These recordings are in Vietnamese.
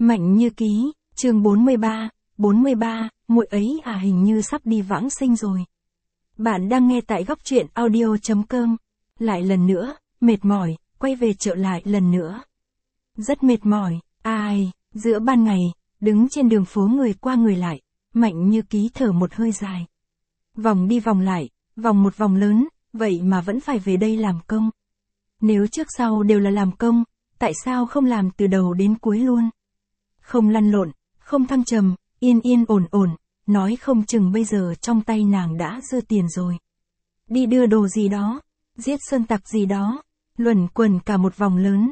Mạnh Như Ký, chương 43, muội ấy à hình như sắp đi vãng sinh rồi. Bạn đang nghe tại góc truyện audio.com. Lại lần nữa, mệt mỏi, quay về chợ lại lần nữa. Rất mệt mỏi, giữa ban ngày, đứng trên đường phố người qua người lại, Mạnh Như Ký thở một hơi dài. Vòng đi vòng lại, vòng một vòng lớn, vậy mà vẫn phải về đây làm công. Nếu trước sau đều là làm công, tại sao không làm từ đầu đến cuối luôn? Không lăn lộn, không thăng trầm, yên yên ổn ổn, nói không chừng bây giờ trong tay nàng đã dư tiền rồi. Đi đưa đồ gì đó, giết sơn tặc gì đó, luẩn quẩn cả một vòng lớn.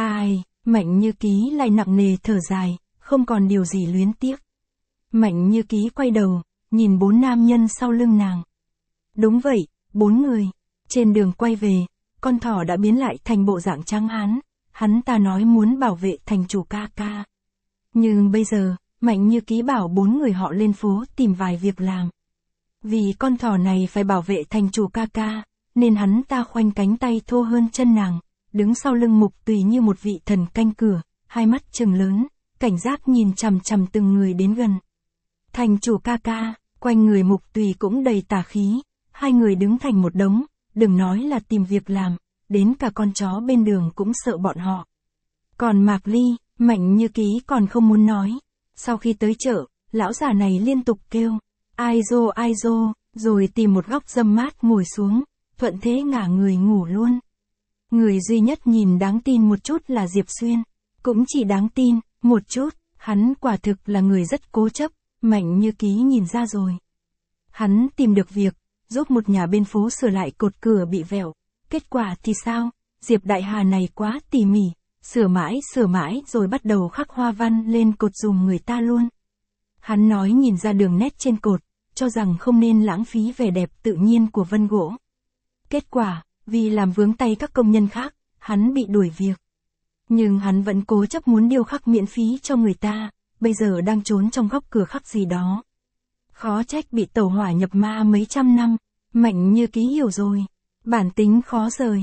Mạnh Như Ký lại nặng nề thở dài, không còn điều gì luyến tiếc. Mạnh Như Ký quay đầu, nhìn 4 nam nhân sau lưng nàng. Đúng vậy, 4 người. Trên đường quay về, con thỏ đã biến lại thành bộ dạng trắng hán. Hắn ta nói muốn bảo vệ thành chủ ca ca. Nhưng bây giờ, Mạnh Như Ký bảo 4 người họ lên phố tìm vài việc làm. Vì con thỏ này phải bảo vệ thành chủ ca ca, nên hắn ta khoanh cánh tay thô hơn chân nàng, đứng sau lưng Mục Tùy như một vị thần canh cửa, hai mắt trừng lớn, cảnh giác nhìn chằm chằm từng người đến gần. Thành chủ ca ca, quanh người Mục Tùy cũng đầy tà khí, hai người đứng thành một đống, đừng nói là tìm việc làm, đến cả con chó bên đường cũng sợ bọn họ. Còn Mạc Ly, Mạnh Như Ký còn không muốn nói. Sau khi tới chợ, lão già này liên tục kêu, ai dô, rồi tìm một góc râm mát ngồi xuống, thuận thế ngả người ngủ luôn. Người duy nhất nhìn đáng tin một chút là Diệp Xuyên. Cũng chỉ đáng tin, một chút, hắn quả thực là người rất cố chấp, Mạnh Như Ký nhìn ra rồi. Hắn tìm được việc, giúp một nhà bên phố sửa lại cột cửa bị vẹo. Kết quả thì sao? Diệp Đại Hà này quá tỉ mỉ, sửa mãi rồi bắt đầu khắc hoa văn lên cột dùm người ta luôn. Hắn nói nhìn ra đường nét trên cột, cho rằng không nên lãng phí vẻ đẹp tự nhiên của vân gỗ. Kết quả, vì làm vướng tay các công nhân khác, hắn bị đuổi việc. Nhưng hắn vẫn cố chấp muốn điêu khắc miễn phí cho người ta, bây giờ đang trốn trong góc cửa khắc gì đó. Khó trách bị tẩu hỏa nhập ma mấy trăm năm, Mạnh Như Ký hiểu rồi. Bản tính khó rời,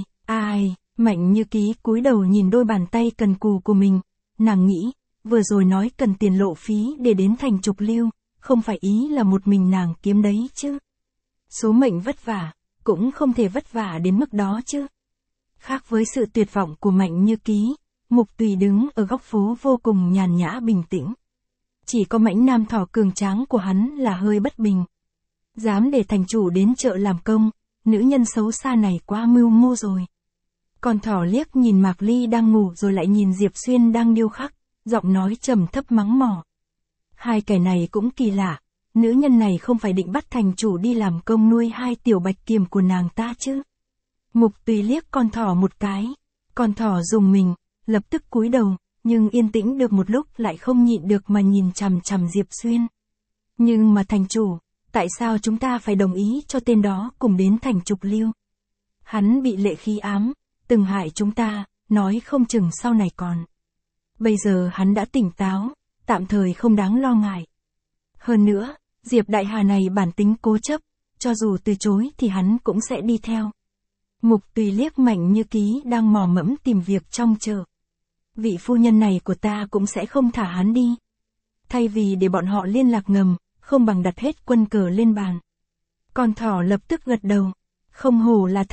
Mạnh Như Ký cúi đầu nhìn đôi bàn tay cần cù của mình, nàng nghĩ, vừa rồi nói cần tiền lộ phí để đến thành Trục Lưu, không phải ý là một mình nàng kiếm đấy chứ. Số mệnh vất vả, cũng không thể vất vả đến mức đó chứ. Khác với sự tuyệt vọng của Mạnh Như Ký, Mục Tùy đứng ở góc phố vô cùng nhàn nhã bình tĩnh. Chỉ có mãnh nam thỏ cường tráng của hắn là hơi bất bình. Dám để thành chủ đến chợ làm công, nữ nhân xấu xa này quá mưu mô rồi. Con thỏ liếc nhìn Mạc Ly đang ngủ rồi lại nhìn Diệp Xuyên đang điêu khắc, giọng nói trầm thấp mắng mỏ. Hai kẻ này cũng kỳ lạ, nữ nhân này không phải định bắt thành chủ đi làm công nuôi hai tiểu bạch kiểm của nàng ta chứ. Mục Tùy liếc con thỏ một cái, con thỏ rùng mình, lập tức cúi đầu, nhưng yên tĩnh được một lúc lại không nhịn được mà nhìn chằm chằm Diệp Xuyên. Nhưng mà thành chủ, tại sao chúng ta phải đồng ý cho tên đó cùng đến thành Trục Lưu? Hắn bị lệ khí ám, từng hại chúng ta, nói không chừng sau này còn. Bây giờ hắn đã tỉnh táo, tạm thời không đáng lo ngại. Hơn nữa, Diệp Đại Hà này bản tính cố chấp, cho dù từ chối thì hắn cũng sẽ đi theo. Mục Tùy liếc Mạnh Như Ký đang mò mẫm tìm việc trong chợ. Vị phu nhân này của ta cũng sẽ không thả hắn đi. Thay vì để bọn họ liên lạc ngầm, không bằng đặt hết quân cờ lên bàn. Con thỏ lập tức gật đầu. Không hổ là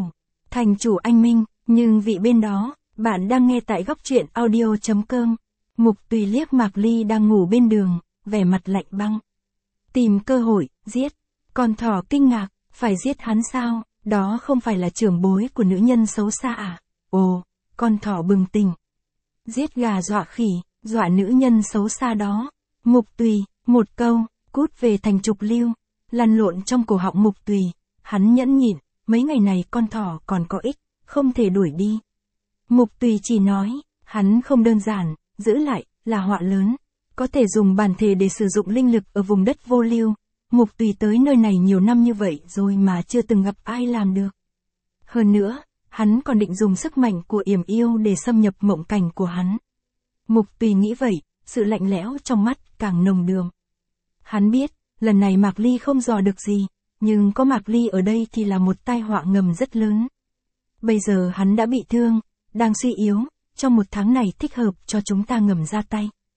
thành chủ anh minh, nhưng vị bên đó, bạn đang nghe tại góc truyện audio.com. Mục Tùy liếc Mạc Ly đang ngủ bên đường, vẻ mặt lạnh băng. Tìm cơ hội, giết. Con thỏ kinh ngạc, phải giết hắn sao, đó không phải là trưởng bối của nữ nhân xấu xa à? Ồ, con thỏ bừng tỉnh. Giết gà dọa khỉ, dọa nữ nhân xấu xa đó. Mục Tùy, một câu, cút về thành Trục Lưu, lăn lộn trong cổ họng Mục Tùy, hắn nhẫn nhịn, mấy ngày này con thỏ còn có ích, không thể đuổi đi. Mục Tùy chỉ nói, hắn không đơn giản, giữ lại, là họa lớn, có thể dùng bản thể để sử dụng linh lực ở vùng đất vô lưu. Mục Tùy tới nơi này nhiều năm như vậy rồi mà chưa từng gặp ai làm được. Hơn nữa, hắn còn định dùng sức mạnh của yểm yêu để xâm nhập mộng cảnh của hắn. Mục Tùy nghĩ vậy, sự lạnh lẽo trong mắt càng nồng đượm. Hắn biết, lần này Mạc Ly không dò được gì, nhưng có Mạc Ly ở đây thì là một tai họa ngầm rất lớn. Bây giờ hắn đã bị thương, đang suy yếu, trong 1 tháng này thích hợp cho chúng ta ngầm ra tay.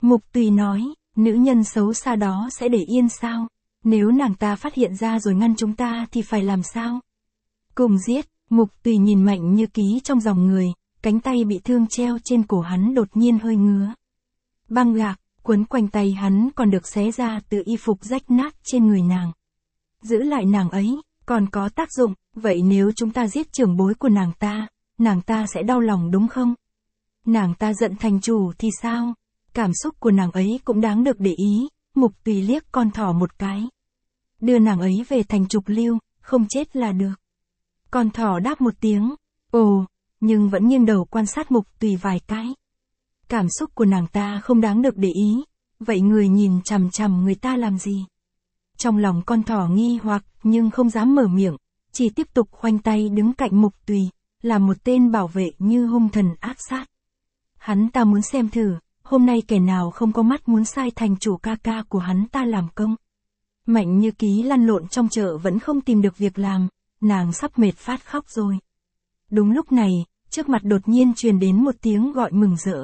Mục Tùy nói, nữ nhân xấu xa đó sẽ để yên sao? Nếu nàng ta phát hiện ra rồi ngăn chúng ta thì phải làm sao? Cùng giết. Mục Tùy nhìn Mạnh Như Ký trong dòng người, cánh tay bị thương treo trên cổ hắn đột nhiên hơi ngứa. Băng gạc, quấn quanh tay hắn còn được xé ra từ y phục rách nát trên người nàng. Giữ lại nàng ấy, còn có tác dụng, vậy nếu chúng ta giết trưởng bối của nàng ta sẽ đau lòng đúng không? Nàng ta giận thành chủ thì sao? Cảm xúc của nàng ấy cũng đáng được để ý. Mục Tùy liếc con thỏ một cái. Đưa nàng ấy về thành Trục Lưu, không chết là được. Con thỏ đáp một tiếng, ồ, nhưng vẫn nghiêng đầu quan sát Mục Tùy vài cái. Cảm xúc của nàng ta không đáng được để ý, vậy người nhìn chằm chằm người ta làm gì? Trong lòng con thỏ nghi hoặc nhưng không dám mở miệng, chỉ tiếp tục khoanh tay đứng cạnh Mục Tùy, là một tên bảo vệ như hung thần ác sát. Hắn ta muốn xem thử, hôm nay kẻ nào không có mắt muốn sai thành chủ ca ca của hắn ta làm công. Mạnh Như Ký lăn lộn trong chợ vẫn không tìm được việc làm, nàng sắp mệt phát khóc rồi. Đúng lúc này, trước mặt đột nhiên truyền đến một tiếng gọi mừng rỡ.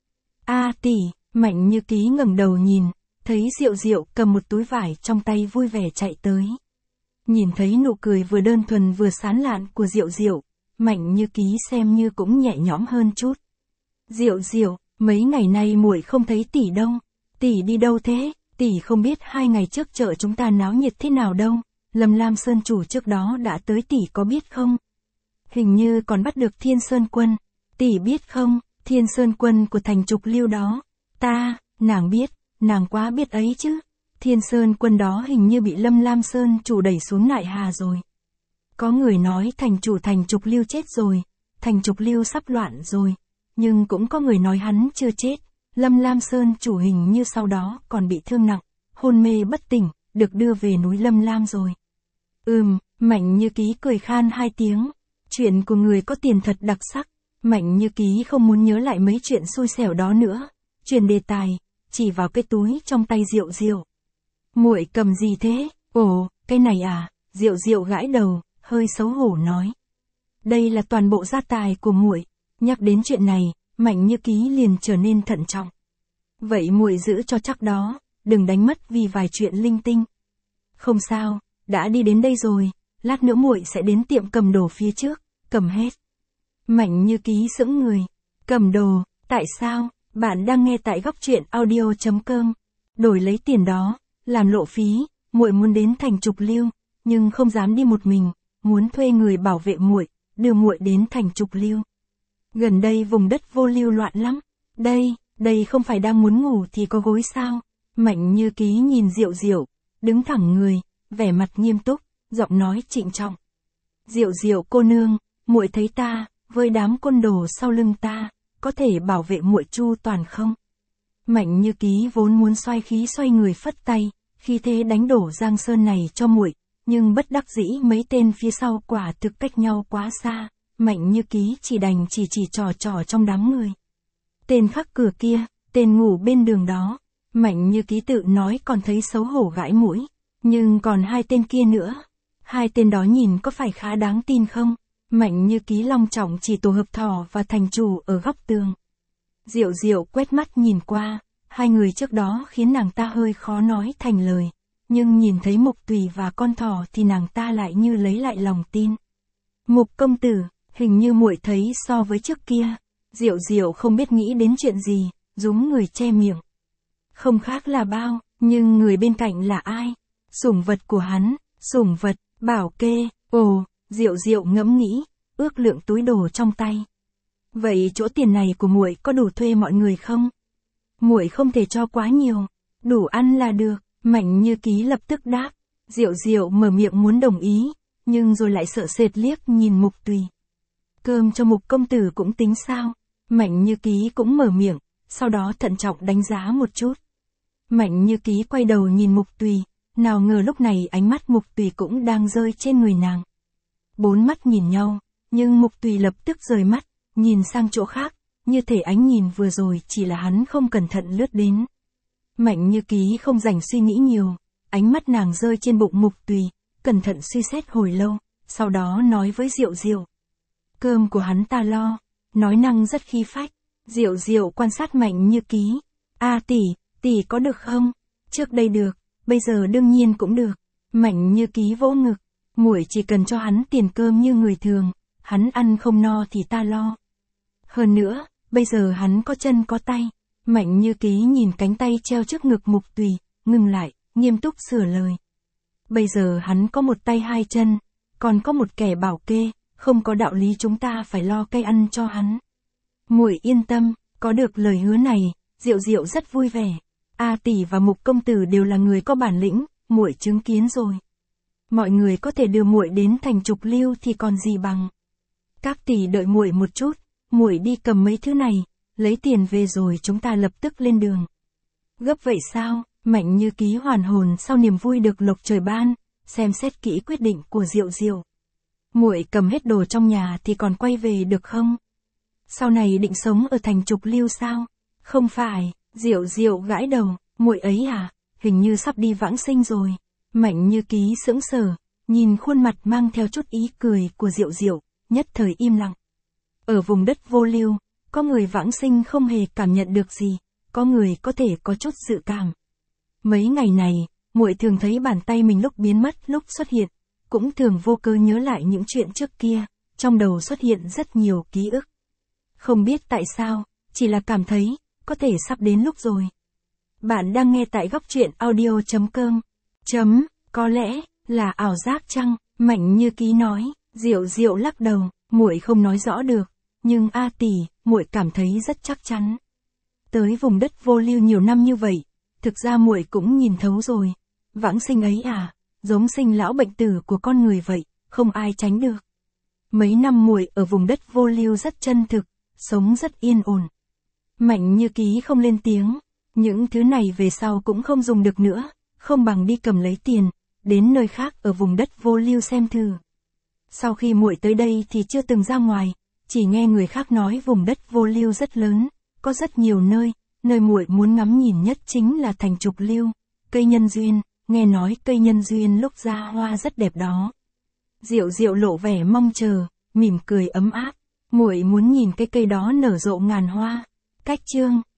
A tỷ. Mạnh Như Ký ngẩng đầu nhìn, thấy Diệu Diệu cầm một túi vải trong tay vui vẻ chạy tới. Nhìn thấy nụ cười vừa đơn thuần vừa sán lạn của Diệu Diệu, Mạnh Như Ký xem như cũng nhẹ nhõm hơn chút. Diệu Diệu, mấy ngày nay muội không thấy tỷ đâu. Tỷ đi đâu thế? Tỷ không biết 2 ngày trước chợ chúng ta náo nhiệt thế nào đâu. Lâm Lam Sơn chủ trước đó đã tới, tỷ có biết không? Hình như còn bắt được Thiên Sơn Quân. Tỷ biết không, Thiên Sơn Quân của thành Trục Lưu đó. Nàng biết, nàng quá biết ấy chứ. Thiên Sơn Quân đó hình như bị Lâm Lam Sơn chủ đẩy xuống Nại Hà rồi. Có người nói thành chủ thành Trục Lưu chết rồi, thành Trục Lưu sắp loạn rồi. Nhưng cũng có người nói hắn chưa chết. Lâm Lam Sơn chủ hình như sau đó còn bị thương nặng, hôn mê bất tỉnh, được đưa về núi Lâm Lam rồi. Mạnh Như Ký cười khan 2 tiếng. Chuyện của người có tiền thật đặc sắc. Mạnh Như Ký không muốn nhớ lại mấy chuyện xui xẻo đó nữa. Chuyển đề tài, chỉ vào cái túi trong tay Diệu Diệu. Muội cầm gì thế? Ồ, cái này à? Diệu Diệu gãi đầu, hơi xấu hổ nói. Đây là toàn bộ gia tài của muội. Nhắc đến chuyện này, Mạnh Như Ký liền trở nên thận trọng. Vậy muội giữ cho chắc đó, đừng đánh mất vì vài chuyện linh tinh. Không sao, đã đi đến đây rồi, lát nữa muội sẽ đến tiệm cầm đồ phía trước, cầm hết. Mạnh Như Ký sững người. Cầm đồ, tại sao? Bạn đang nghe tại góc truyện audio.com. Đổi lấy tiền đó, làm lộ phí, muội muốn đến thành Trục Lưu, nhưng không dám đi một mình, muốn thuê người bảo vệ muội, đưa muội đến thành Trục Lưu. Gần đây vùng đất vô lưu loạn lắm. Đây không phải đang muốn ngủ thì có gối sao? Mạnh Như Ký nhìn Diệu Diệu, đứng thẳng người, vẻ mặt nghiêm túc, giọng nói trịnh trọng. Diệu Diệu cô nương, muội thấy ta, với đám côn đồ sau lưng ta, có thể bảo vệ muội chu toàn không? Mạnh Như Ký vốn muốn xoay khí xoay người phất tay, khi thế đánh đổ Giang Sơn này cho muội, nhưng bất đắc dĩ mấy tên phía sau quả thực cách nhau quá xa. Mạnh Như Ký chỉ đành chỉ trò trong đám người. Tên khắc cửa kia, tên ngủ bên đường đó. Mạnh Như Ký tự nói còn thấy xấu hổ gãi mũi. Nhưng còn 2 tên kia nữa. 2 tên đó nhìn có phải khá đáng tin không? Mạnh Như Ký long trọng chỉ tổ hợp thỏ và thành chủ ở góc tường. Diệu Diệu quét mắt nhìn qua. 2 người trước đó khiến nàng ta hơi khó nói thành lời. Nhưng nhìn thấy Mục Tùy và con thỏ thì nàng ta lại như lấy lại lòng tin. Mục công tử. Hình như muội thấy so với trước kia. Diệu Diệu không biết nghĩ đến chuyện gì, rúm người che miệng. Không khác là bao, nhưng người bên cạnh là ai? Sủng vật của hắn, sủng vật, Bảo Kê. Ồ, Diệu Diệu ngẫm nghĩ, ước lượng túi đồ trong tay. Vậy chỗ tiền này của muội có đủ thuê mọi người không? Muội không thể cho quá nhiều, đủ ăn là được. Mạnh Như Ký lập tức đáp. Diệu Diệu mở miệng muốn đồng ý, nhưng rồi lại sợ sệt liếc nhìn Mục Tùy. Cơm cho Mục công tử cũng tính sao? Mạnh Như Ký cũng mở miệng, sau đó thận trọng đánh giá một chút. Mạnh Như Ký quay đầu nhìn Mục Tùy, nào ngờ lúc này ánh mắt Mục Tùy cũng đang rơi trên người nàng. 4 mắt nhìn nhau, nhưng Mục Tùy lập tức rời mắt, nhìn sang chỗ khác, như thể ánh nhìn vừa rồi chỉ là hắn không cẩn thận lướt đến. Mạnh Như Ký không rảnh suy nghĩ nhiều, ánh mắt nàng rơi trên bụng Mục Tùy, cẩn thận suy xét hồi lâu, sau đó nói với Diệu Diệu. Cơm của hắn ta lo, nói năng rất khí phách. Diệu Diệu quan sát Mạnh Như Ký, Tỷ có được không? Trước đây được, bây giờ đương nhiên cũng được. Mạnh Như Ký vỗ ngực, muội chỉ cần cho hắn tiền cơm như người thường, hắn ăn không no thì ta lo. Hơn nữa, bây giờ hắn có chân có tay. Mạnh Như Ký nhìn cánh tay treo trước ngực Mục Tùy, ngừng lại, nghiêm túc sửa lời. Bây giờ hắn có một tay hai chân, còn có một kẻ bảo kê, không có đạo lý chúng ta phải lo cây ăn cho hắn. Muội yên tâm, có được lời hứa này, Diệu Diệu rất vui vẻ. Tỷ và Mục công tử đều là người có bản lĩnh, muội chứng kiến rồi. Mọi người có thể đưa muội đến thành Trục Lưu thì còn gì bằng. Các tỷ đợi muội một chút, muội đi cầm mấy thứ này, lấy tiền về rồi chúng ta lập tức lên đường. Gấp vậy sao? Mạnh Như Ký hoàn hồn sau niềm vui được lộc trời ban, xem xét kỹ quyết định của Diệu Diệu. Muội cầm hết đồ trong nhà thì còn quay về được không? Sau này định sống ở thành Trục Lưu sao? Không phải, Diệu Diệu gãi đầu, muội ấy à, hình như sắp đi vãng sinh rồi. Mạnh Như Ký sững sờ, nhìn khuôn mặt mang theo chút ý cười của Diệu Diệu, nhất thời im lặng. Ở vùng đất vô lưu, có người vãng sinh không hề cảm nhận được gì, có người có thể có chút dự cảm. Mấy ngày này, muội thường thấy bàn tay mình lúc biến mất lúc xuất hiện, cũng thường vô cớ nhớ lại những chuyện trước kia, trong đầu xuất hiện rất nhiều ký ức. Không biết tại sao, chỉ là cảm thấy, có thể sắp đến lúc rồi. Bạn đang nghe tại góc truyện audio.com. Có lẽ, là ảo giác chăng? Mạnh Như Ký nói. Diệu Diệu lắc đầu, muội không nói rõ được, nhưng tỷ, muội cảm thấy rất chắc chắn. Tới vùng đất vô lưu nhiều năm như vậy, thực ra muội cũng nhìn thấu rồi. Vãng sinh ấy à, giống sinh lão bệnh tử của con người vậy, không ai tránh được. Mấy năm muội ở vùng đất vô lưu rất chân thực, sống rất yên ổn. Mạnh Như Ký không lên tiếng, những thứ này về sau cũng không dùng được nữa, không bằng đi cầm lấy tiền, đến nơi khác ở vùng đất vô lưu xem thử. Sau khi muội tới đây thì chưa từng ra ngoài, chỉ nghe người khác nói vùng đất vô lưu rất lớn, có rất nhiều nơi muội muốn ngắm nhìn nhất chính là thành Trục Lưu, cây nhân duyên, nghe nói cây nhân duyên lúc ra hoa rất đẹp đó. Diệu Diệu lộ vẻ mong chờ, mỉm cười ấm áp, muội muốn nhìn cái cây đó nở rộ ngàn hoa. Cách chương